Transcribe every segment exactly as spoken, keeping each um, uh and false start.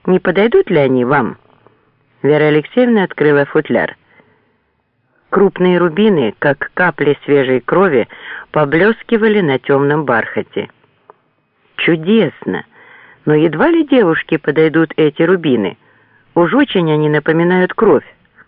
Не подойдут ли они вам?» Вера Алексеевна открыла футляр. Крупные рубины, как капли свежей крови, поблескивали на темном бархате. «Чудесно! Но едва ли девушке подойдут эти рубины. Уж очень они напоминают кровь.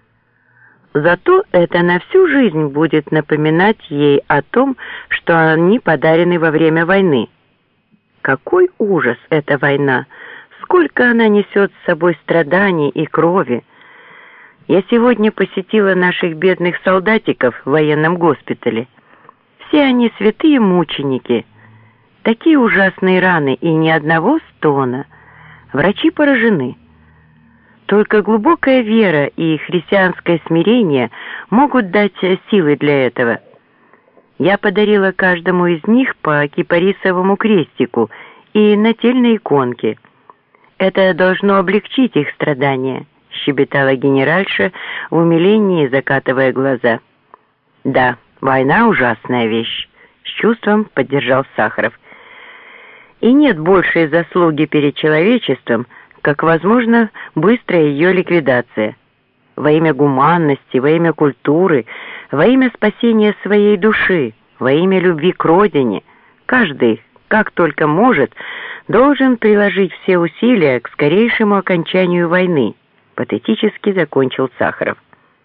Зато это на всю жизнь будет напоминать ей о том, что они подарены во время войны. Какой ужас эта война! Сколько она несет с собой страданий и крови! Я сегодня посетила наших бедных солдатиков в военном госпитале. Все они святые мученики. Такие ужасные раны и ни одного стона. Врачи поражены. Только глубокая вера и христианское смирение могут дать силы для этого. Я подарила каждому из них по кипарисовому крестику и нательной иконке. Это должно облегчить их страдания, щебетала генеральша в умилении, закатывая глаза. Да, война ужасная вещь, с чувством поддержал Сахаров. И нет большей заслуги перед человечеством, как, возможно, быстрая ее ликвидация. Во имя гуманности, во имя культуры, во имя спасения своей души, во имя любви к родине, каждый, как только может, должен приложить все усилия к скорейшему окончанию войны, патетически закончил Сахаров.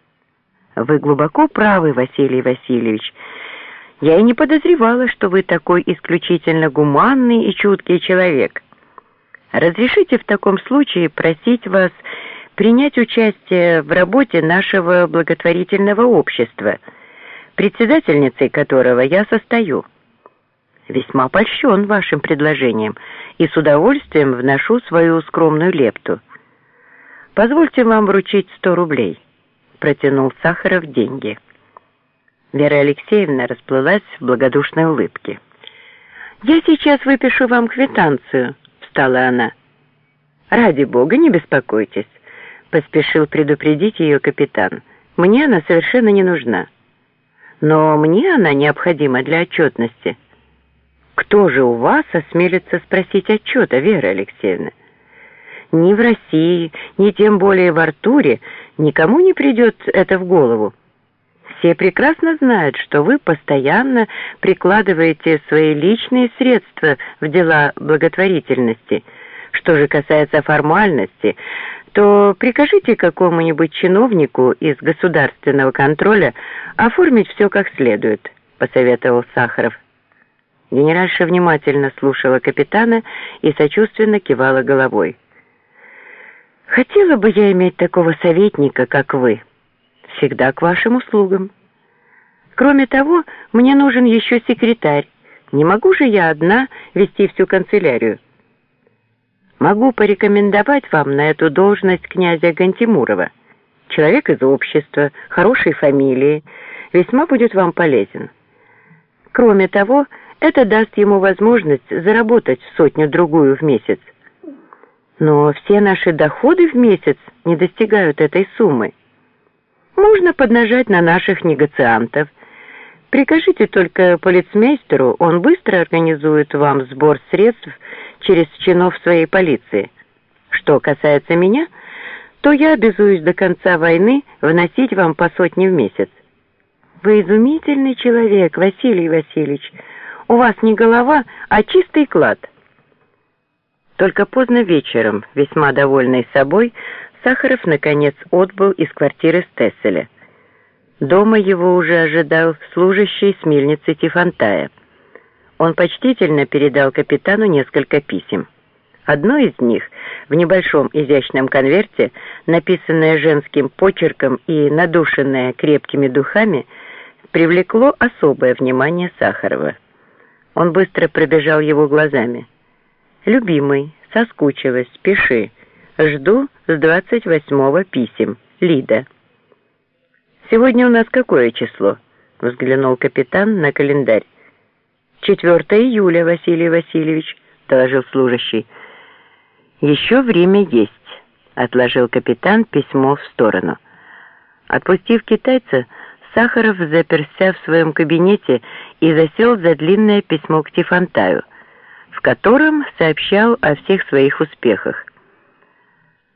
Вы глубоко правы, Василий Васильевич. Я и не подозревала, что вы такой исключительно гуманный и чуткий человек. Разрешите в таком случае просить вас принять участие в работе нашего благотворительного общества, председательницей которого я состою. Весьма польщен вашим предложением и с удовольствием вношу свою скромную лепту. Позвольте вам вручить сто рублей, протянул Сахаров деньги. Вера Алексеевна расплылась в благодушной улыбке. «Я сейчас выпишу вам квитанцию», — встала она. «Ради бога, не беспокойтесь», — поспешил предупредить ее капитан. «Мне она совершенно не нужна. Но мне она необходима для отчетности». «Кто же у вас осмелится спросить отчета, Вера Алексеевна? Ни в России, ни тем более в Артуре никому не придет это в голову. Все прекрасно знают, что вы постоянно прикладываете свои личные средства в дела благотворительности. Что же касается формальности, то прикажите какому-нибудь чиновнику из государственного контроля оформить все как следует», — посоветовал Сахаров. Генеральша внимательно слушала капитана и сочувственно кивала головой. «Хотела бы я иметь такого советника, как вы. Всегда к вашим услугам. Кроме того, мне нужен еще секретарь. Не могу же я одна вести всю канцелярию. Могу порекомендовать вам на эту должность князя Гантимурова. Человек из общества, хорошей фамилии, весьма будет вам полезен. Кроме того, это даст ему возможность заработать сотню-другую в месяц. Но все наши доходы в месяц не достигают этой суммы. Можно поднажать на наших негациантов. Прикажите только полицмейстеру, он быстро организует вам сбор средств через чинов своей полиции. Что касается меня, то я обязуюсь до конца войны вносить вам по сотне в месяц. Вы изумительный человек, Василий Васильевич. У вас не голова, а чистый клад». Только поздно вечером, весьма довольный собой, Сахаров наконец отбыл из квартиры Стесселя. Дома его уже ожидал служащий с мельницы Тифонтая. Он почтительно передал капитану несколько писем. Одно из них, в небольшом изящном конверте, написанное женским почерком и надушенное крепкими духами, привлекло особое внимание Сахарова. Он быстро пробежал его глазами. «Любимый, соскучилась, пиши. Жду с двадцать восьмого писем. Лида». «Сегодня у нас какое число?» — взглянул капитан на календарь. четвёртое июля, Василий Васильевич», — доложил служащий. «Еще время есть», — отложил капитан письмо в сторону. Отпустив китайца, Сахаров заперся в своем кабинете и засел за длинное письмо к Тифонтаю, в котором сообщал о всех своих успехах.